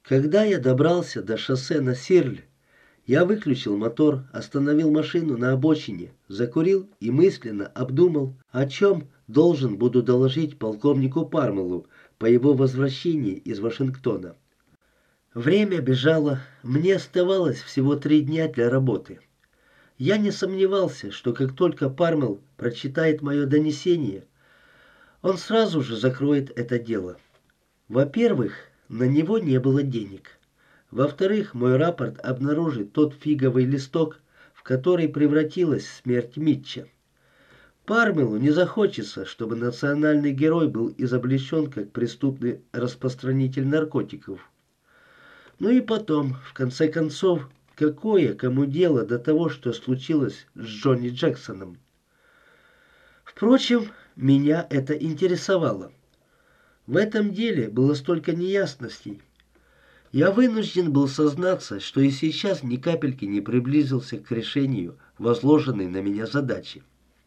Когда я добрался до шоссе на Сирль, я выключил мотор, остановил машину на обочине, закурил и мысленно обдумал, о чем должен буду доложить полковнику Пармелу по его возвращении из Вашингтона. Время бежало, мне оставалось всего 3 дня для работы. Я не сомневался, что как только Пармел прочитает мое донесение, он сразу же закроет это дело. Во-первых, на него не было денег. Во-вторых, мой рапорт обнаружит тот фиговый листок, в который превратилась смерть Митча. Пармелу не захочется, чтобы национальный герой был изобличен как преступный распространитель наркотиков. Ну и потом, в конце концов, какое кому дело до того, что случилось с Джонни Джексоном? Впрочем, меня это интересовало. В этом деле было столько неясностей. Я вынужден был сознаться, что и сейчас ни капельки не приблизился к решению возложенной на меня задачи.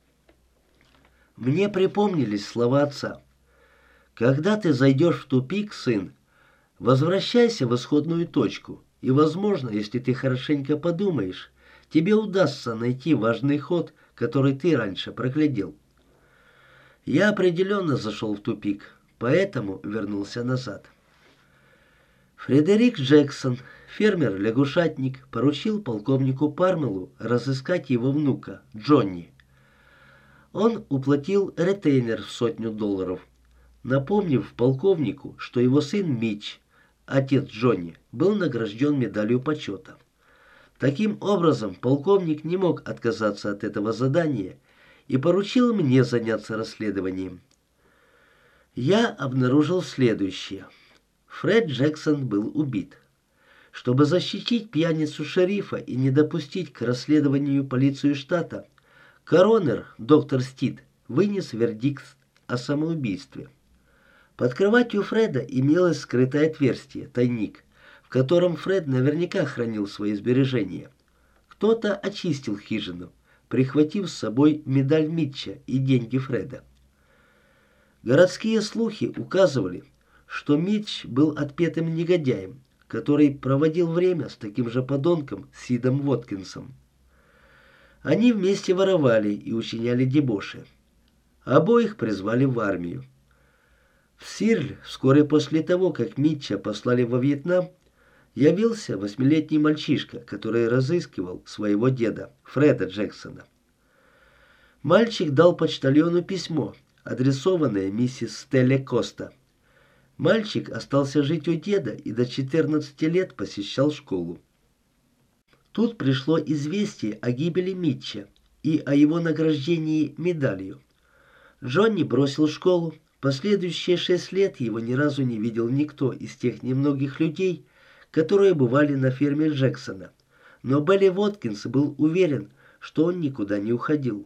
Мне припомнились слова отца. «Когда ты зайдешь в тупик, сын, возвращайся в исходную точку, и, возможно, если ты хорошенько подумаешь, тебе удастся найти важный ход, который ты раньше проглядел». Я определенно зашел в тупик, поэтому вернулся назад. Фредерик Джексон, фермер-лягушатник, поручил полковнику Пармелу разыскать его внука, Джонни. Он уплатил ретейнер в $100, напомнив полковнику, что его сын Митч, отец Джонни, был награжден медалью почета. Таким образом, полковник не мог отказаться от этого задания и поручил мне заняться расследованием. Я обнаружил следующее. Фред Джексон был убит. Чтобы защитить пьяницу шерифа и не допустить к расследованию полицию штата, коронер доктор Стит вынес вердикт о самоубийстве. Под кроватью Фреда имелось скрытое отверстие, тайник, в котором Фред наверняка хранил свои сбережения. Кто-то очистил хижину, прихватив с собой медаль Митча и деньги Фреда. Городские слухи указывали, что Митч был отпетым негодяем, который проводил время с таким же подонком Сидом Воткинсом. Они вместе воровали и учиняли дебоши. Обоих призвали в армию. В Сирль вскоре после того, как Митча послали во Вьетнам, явился 8-летний мальчишка, который разыскивал своего деда, Фреда Джексона. Мальчик дал почтальону письмо, адресованное миссис Стелле Коста. Мальчик остался жить у деда и до 14 лет посещал школу. Тут пришло известие о гибели Митча и о его награждении медалью. Джонни бросил школу. Последующие 6 лет его ни разу не видел никто из тех немногих людей, которые бывали на ферме Джексона. Но Белли Воткинс был уверен, что он никуда не уходил.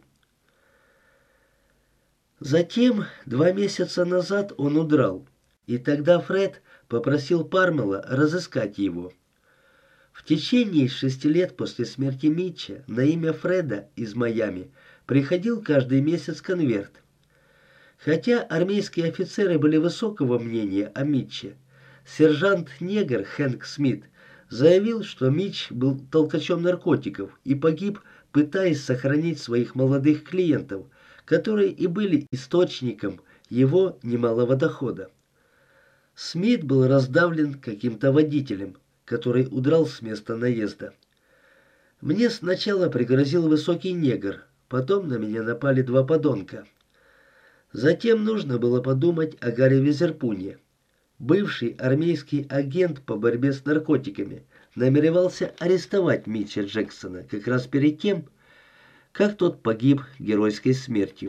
Затем, 2 месяца назад, он удрал, и тогда Фред попросил Пармела разыскать его. В течение 6 лет после смерти Митча на имя Фреда из Майами приходил каждый месяц конверт. Хотя армейские офицеры были высокого мнения о Митче, сержант-негр Хэнк Смит заявил, что Митч был толкачом наркотиков и погиб, пытаясь сохранить своих молодых клиентов, которые и были источником его немалого дохода. Смит был раздавлен каким-то водителем, который удрал с места наезда. Мне сначала пригрозил высокий негр, потом на меня напали 2 подонка. Затем нужно было подумать о Гарри Визерпуне. Бывший армейский агент по борьбе с наркотиками намеревался арестовать Митча Джексона как раз перед тем, как тот погиб геройской смертью.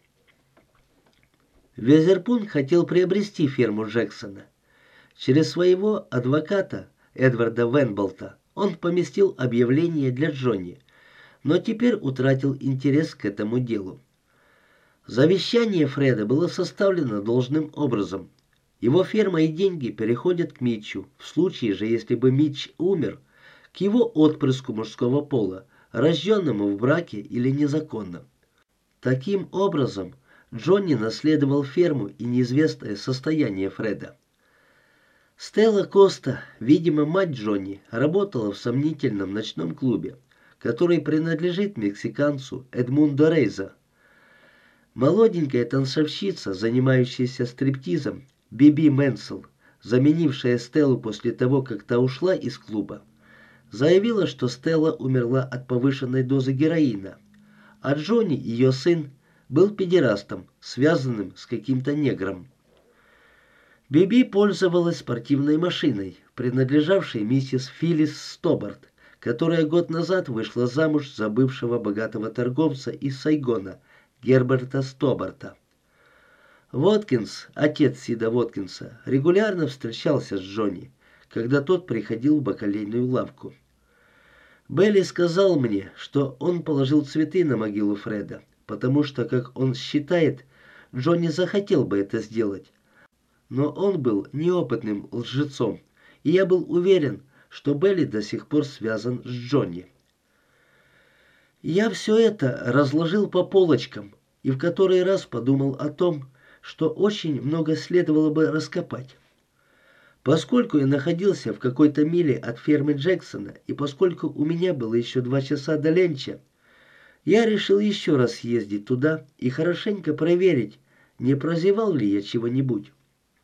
Визерпун хотел приобрести ферму Джексона. Через своего адвоката Эдварда Венболта он поместил объявление для Джонни, но теперь утратил интерес к этому делу. Завещание Фреда было составлено должным образом. Его ферма и деньги переходят к Митчу. В случае же, если бы Митч умер, к его отпрыску мужского пола, рожденному в браке или незаконно. Таким образом, Джонни наследовал ферму и неизвестное состояние Фреда. Стелла Коста, видимо, мать Джонни, работала в сомнительном ночном клубе, который принадлежит мексиканцу Эдмундо Рейза. Молоденькая танцовщица, занимающаяся стриптизом, Биби Менсел, заменившая Стеллу после того, как та ушла из клуба, заявила, что Стелла умерла от повышенной дозы героина, а Джонни, ее сын, был педерастом, связанным с каким-то негром. Биби пользовалась спортивной машиной, принадлежавшей миссис Филлис Стобарт, которая год назад вышла замуж за бывшего богатого торговца из Сайгона, Герберта Стобарта. Воткинс, отец Сида Воткинса, регулярно встречался с Джонни, когда тот приходил в бакалейную лавку. Белли сказал мне, что он положил цветы на могилу Фреда, потому что, как он считает, Джонни захотел бы это сделать. Но он был неопытным лжецом, и я был уверен, что Белли до сих пор связан с Джонни. Я все это разложил по полочкам и в который раз подумал о том, что очень много следовало бы раскопать. Поскольку я находился в какой-то миле от фермы Джексона, и поскольку у меня было еще 2 часа до ленча, я решил еще раз съездить туда и хорошенько проверить, не прозевал ли я чего-нибудь.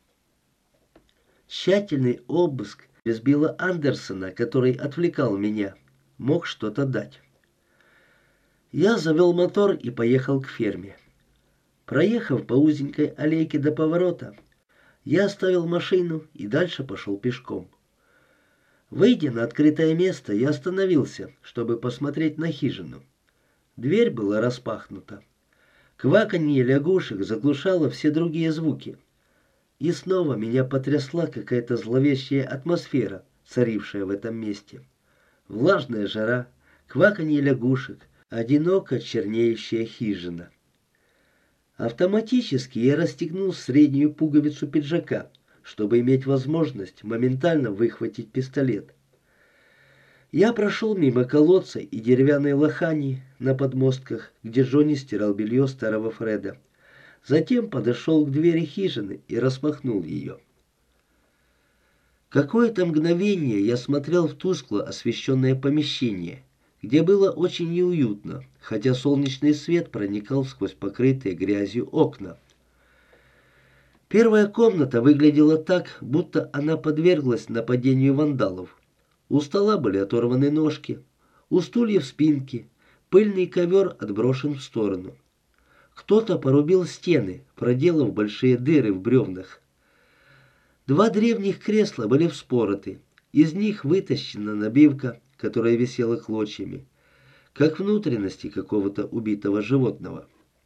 Тщательный обыск без Билла Андерсона, который отвлекал меня, мог что-то дать. Я завел мотор и поехал к ферме. Проехав по узенькой аллейке до поворота, я оставил машину и дальше пошел пешком. Выйдя на открытое место, я остановился, чтобы посмотреть на хижину. Дверь была распахнута. Кваканье лягушек заглушало все другие звуки. И снова меня потрясла какая-то зловещая атмосфера, царившая в этом месте. Влажная жара, кваканье лягушек, одиноко чернеющая хижина. Автоматически я расстегнул среднюю пуговицу пиджака, чтобы иметь возможность моментально выхватить пистолет. Я прошел мимо колодца и деревянной лохани на подмостках, где Джонни стирал белье старого Фреда. Затем подошел к двери хижины и распахнул ее. Какое-то мгновение я смотрел в тускло освещенное помещение, где было очень неуютно, хотя солнечный свет проникал сквозь покрытые грязью окна. Первая комната выглядела так, будто она подверглась нападению вандалов. У стола были оторваны ножки, у стульев спинки, пыльный ковер отброшен в сторону. Кто-то порубил стены, проделав большие дыры в бревнах. 2 древних кресла были вспороты, из них вытащена набивка, которая висела клочьями, как внутренности какого-то убитого животного.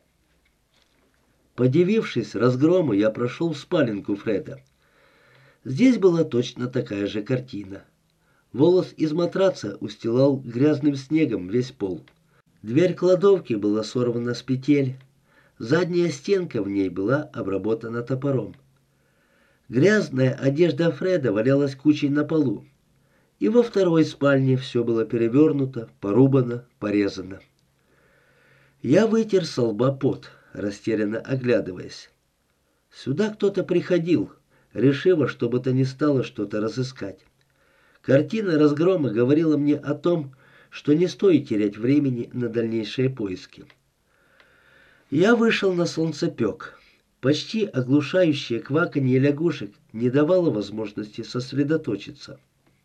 Подивившись разгрому, я прошел в спаленку Фреда. Здесь была точно такая же картина. Волос из матраца устилал грязным снегом весь пол. Дверь кладовки была сорвана с петель. Задняя стенка в ней была обработана топором. Грязная одежда Фреда валялась кучей на полу. И во второй спальне все было перевернуто, порубано, порезано. Я вытер со лба пот, растерянно оглядываясь. Сюда кто-то приходил, решив во что бы то ни стало что-то разыскать. Картина разгрома говорила мне о том, что не стоит терять времени на дальнейшие поиски. Я вышел на солнцепек. Почти оглушающее кваканье лягушек не давало возможности сосредоточиться.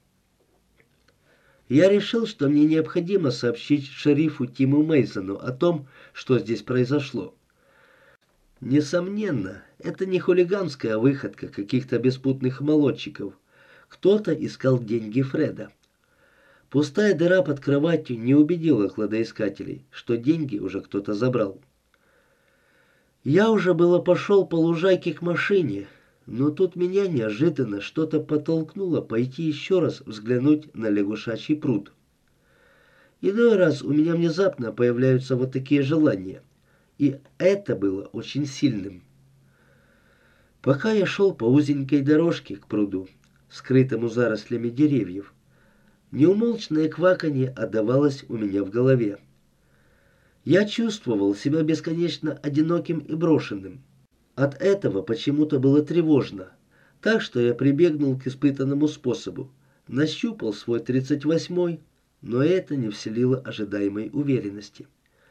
Я решил, что мне необходимо сообщить шерифу Тиму Мейсону о том, что здесь произошло. Несомненно, это не хулиганская выходка каких-то беспутных молодчиков. Кто-то искал деньги Фреда. Пустая дыра под кроватью не убедила кладоискателей, что деньги уже кто-то забрал. Я уже было пошел по лужайке к машине, но тут меня неожиданно что-то подтолкнуло пойти еще раз взглянуть на лягушачий пруд. Иной раз у меня внезапно появляются вот такие желания, и это было очень сильным. Пока я шел по узенькой дорожке к пруду, скрытому зарослями деревьев, неумолчное кваканье отдавалось у меня в голове. Я чувствовал себя бесконечно одиноким и брошенным. От этого почему-то было тревожно. Так что я прибегнул к испытанному способу. Нащупал свой 38-й, но это не вселило ожидаемой уверенности.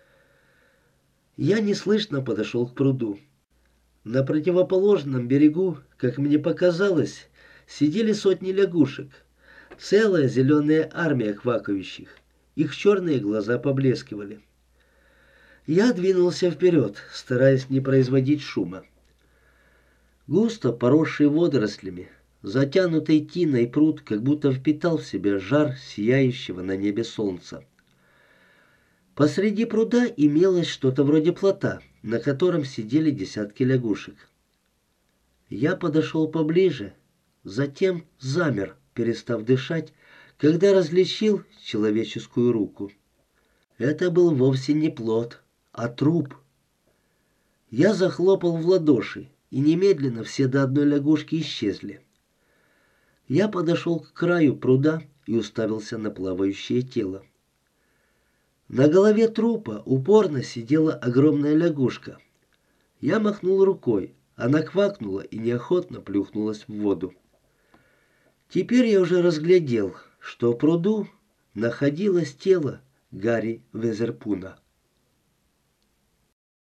Я неслышно подошел к пруду. На противоположном берегу, как мне показалось, сидели сотни лягушек. Целая зеленая армия квакающих. Их черные глаза поблескивали. Я двинулся вперед, стараясь не производить шума. Густо поросший водорослями, затянутый тиной пруд как будто впитал в себя жар сияющего на небе солнца. Посреди пруда имелось что-то вроде плота, на котором сидели десятки лягушек. Я подошел поближе, затем замер, перестав дышать, когда различил человеческую руку. Это был вовсе не плот, а труп. Я захлопал в ладоши, и немедленно все до одной лягушки исчезли. Я подошел к краю пруда и уставился на плавающее тело. На голове трупа упорно сидела огромная лягушка. Я махнул рукой, она квакнула и неохотно плюхнулась в воду. Теперь я уже разглядел, что в пруду находилось тело Гарри Везерпуна.